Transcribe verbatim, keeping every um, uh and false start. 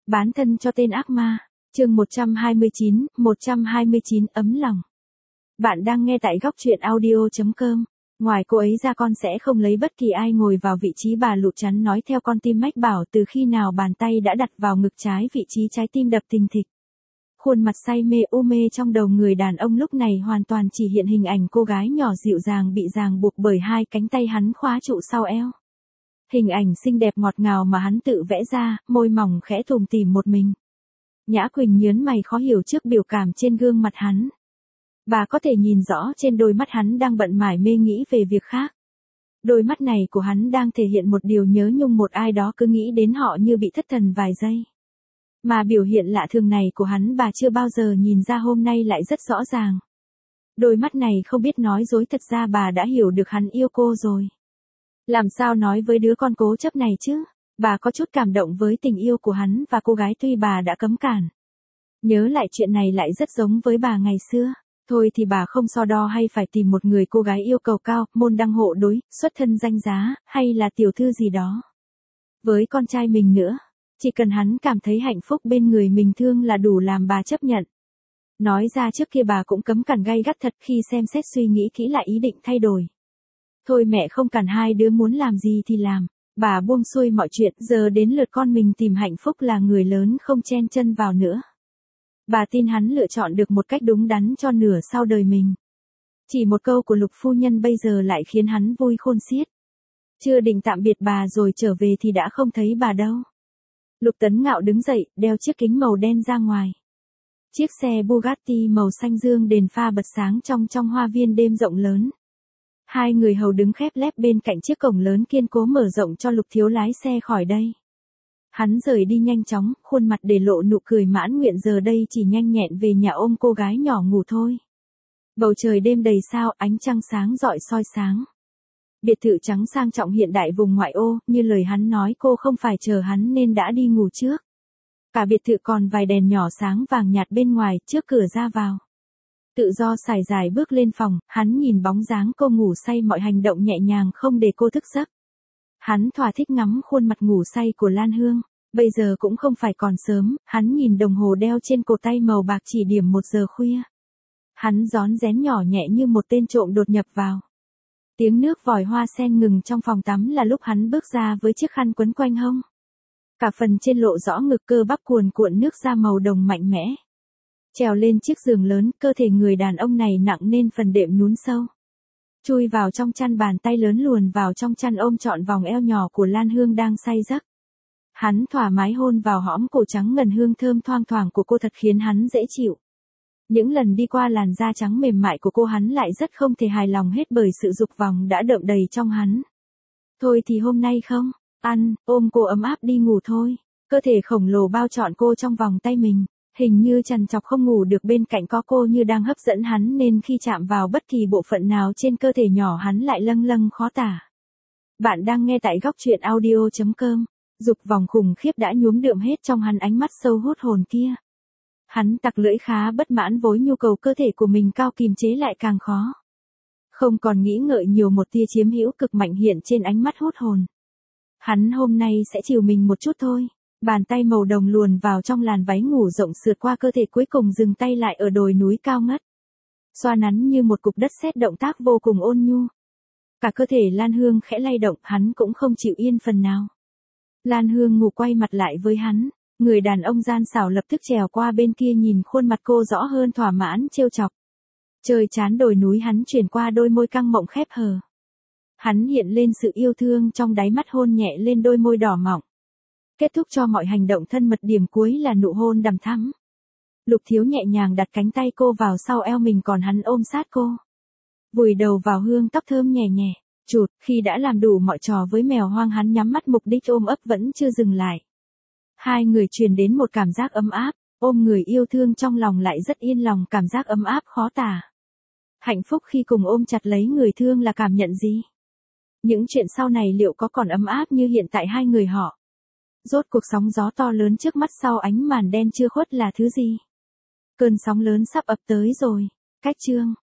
Bán thân cho tên ác ma. Chương một trăm hai mươi chín, một trăm hai mươi chín ấm lòng. Bạn đang nghe tại góc truyện audio chấm com. Ngoài cô ấy ra con sẽ không lấy bất kỳ ai ngồi vào vị trí bà Lụ chắn nói theo con tim mách bảo từ khi nào bàn tay đã đặt vào ngực trái vị trí trái tim đập thình thịch. Khuôn mặt say mê u mê trong đầu người đàn ông lúc này hoàn toàn chỉ hiện hình ảnh cô gái nhỏ dịu dàng bị ràng buộc bởi hai cánh tay hắn khóa trụ sau eo. Hình ảnh xinh đẹp ngọt ngào mà hắn tự vẽ ra, môi mỏng khẽ tủm tỉm một mình. Nhã Quỳnh nhớn mày khó hiểu trước biểu cảm trên gương mặt hắn. Bà có thể nhìn rõ trên đôi mắt hắn đang bận mải mê nghĩ về việc khác. Đôi mắt này của hắn đang thể hiện một điều nhớ nhung một ai đó cứ nghĩ đến họ như bị thất thần vài giây. Mà biểu hiện lạ thường này của hắn bà chưa bao giờ nhìn ra hôm nay lại rất rõ ràng. Đôi mắt này không biết nói dối, thật ra bà đã hiểu được hắn yêu cô rồi. Làm sao nói với đứa con cố chấp này chứ? Bà có chút cảm động với tình yêu của hắn và cô gái tuy bà đã cấm cản. Nhớ lại chuyện này lại rất giống với bà ngày xưa. Thôi thì bà không so đo hay phải tìm một người cô gái yêu cầu cao, môn đăng hộ đối, xuất thân danh giá, hay là tiểu thư gì đó. Với con trai mình nữa, chỉ cần hắn cảm thấy hạnh phúc bên người mình thương là đủ làm bà chấp nhận. Nói ra trước kia bà cũng cấm cản gay gắt thật khi xem xét suy nghĩ kỹ lại ý định thay đổi. Thôi mẹ không cản, hai đứa muốn làm gì thì làm. Bà buông xuôi mọi chuyện, giờ đến lượt con mình tìm hạnh phúc là người lớn không chen chân vào nữa. Bà tin hắn lựa chọn được một cách đúng đắn cho nửa sau đời mình. Chỉ một câu của Lục phu nhân bây giờ lại khiến hắn vui khôn xiết. Chưa định tạm biệt bà rồi trở về thì đã không thấy bà đâu. Lục Tấn Ngạo đứng dậy, đeo chiếc kính màu đen ra ngoài. Chiếc xe Bugatti màu xanh dương đèn pha bật sáng trong trong hoa viên đêm rộng lớn. Hai người hầu đứng khép lép bên cạnh chiếc cổng lớn kiên cố mở rộng cho Lục thiếu lái xe khỏi đây. Hắn rời đi nhanh chóng, khuôn mặt để lộ nụ cười mãn nguyện, giờ đây chỉ nhanh nhẹn về nhà ôm cô gái nhỏ ngủ thôi. Bầu trời đêm đầy sao, ánh trăng sáng rọi soi sáng. Biệt thự trắng sang trọng hiện đại vùng ngoại ô, như lời hắn nói cô không phải chờ hắn nên đã đi ngủ trước. Cả biệt thự còn vài đèn nhỏ sáng vàng nhạt bên ngoài, trước cửa ra vào. Tự do sải dài bước lên phòng, hắn nhìn bóng dáng cô ngủ say, mọi hành động nhẹ nhàng không để cô thức giấc. Hắn thỏa thích ngắm khuôn mặt ngủ say của Lan Hương. Bây giờ cũng không phải còn sớm, hắn nhìn đồng hồ đeo trên cổ tay màu bạc chỉ điểm một giờ khuya. Hắn rón rén nhỏ nhẹ như một tên trộm đột nhập vào. Tiếng nước vòi hoa sen ngừng trong phòng tắm là lúc hắn bước ra với chiếc khăn quấn quanh hông. Cả phần trên lộ rõ ngực, cơ bắp cuồn cuộn nước ra màu đồng mạnh mẽ. Trèo lên chiếc giường lớn, cơ thể người đàn ông này nặng nên phần đệm nhún sâu. Chui vào trong chăn, bàn tay lớn luồn vào trong chăn ôm trọn vòng eo nhỏ của Lan Hương đang say giấc. Hắn thoải mái hôn vào hõm cổ trắng ngần hương thơm thoang thoảng của cô thật khiến hắn dễ chịu. Những lần đi qua làn da trắng mềm mại của cô hắn lại rất không thể hài lòng hết bởi sự dục vọng đã đượm đầy trong hắn. Thôi thì hôm nay không, ăn, ôm cô ấm áp đi ngủ thôi. Cơ thể khổng lồ bao trọn cô trong vòng tay mình. Hình như trằn trọc không ngủ được bên cạnh có cô như đang hấp dẫn hắn nên khi chạm vào bất kỳ bộ phận nào trên cơ thể nhỏ hắn lại lâng lâng khó tả. Bạn đang nghe tại góc truyện audio chấm com. Dục vọng khủng khiếp đã nhuốm đượm hết trong hắn, ánh mắt sâu hút hồn kia. Hắn tặc lưỡi khá bất mãn với nhu cầu cơ thể của mình cao, kìm chế lại càng khó. Không còn nghĩ ngợi nhiều, một tia chiếm hữu cực mạnh hiện trên ánh mắt hút hồn. Hắn hôm nay sẽ chiều mình một chút thôi. Bàn tay màu đồng luồn vào trong làn váy ngủ rộng sượt qua cơ thể, cuối cùng dừng tay lại ở đồi núi cao ngất. Xoa nắn như một cục đất sét, động tác vô cùng ôn nhu. Cả cơ thể Lan Hương khẽ lay động, hắn cũng không chịu yên phần nào. Lan Hương ngủ quay mặt lại với hắn, người đàn ông gian xảo lập tức trèo qua bên kia nhìn khuôn mặt cô rõ hơn, thỏa mãn trêu chọc. Trời chán đồi núi, hắn chuyển qua đôi môi căng mộng khép hờ. Hắn hiện lên sự yêu thương trong đáy mắt, hôn nhẹ lên đôi môi đỏ mọng. Kết thúc cho mọi hành động thân mật, điểm cuối là nụ hôn đằm thắm. Lục thiếu nhẹ nhàng đặt cánh tay cô vào sau eo mình, còn hắn ôm sát cô. Vùi đầu vào hương tóc thơm nhẹ nhẹ. Chụt, khi đã làm đủ mọi trò với mèo hoang, hắn nhắm mắt, mục đích ôm ấp vẫn chưa dừng lại. Hai người truyền đến một cảm giác ấm áp, ôm người yêu thương trong lòng lại rất yên lòng, cảm giác ấm áp khó tả. Hạnh phúc khi cùng ôm chặt lấy người thương là cảm nhận gì? Những chuyện sau này liệu có còn ấm áp như hiện tại hai người họ? Rốt cuộc sóng gió to lớn trước mắt sau ánh màn đen chưa khuất là thứ gì? Cơn sóng lớn sắp ập tới rồi. Cách chương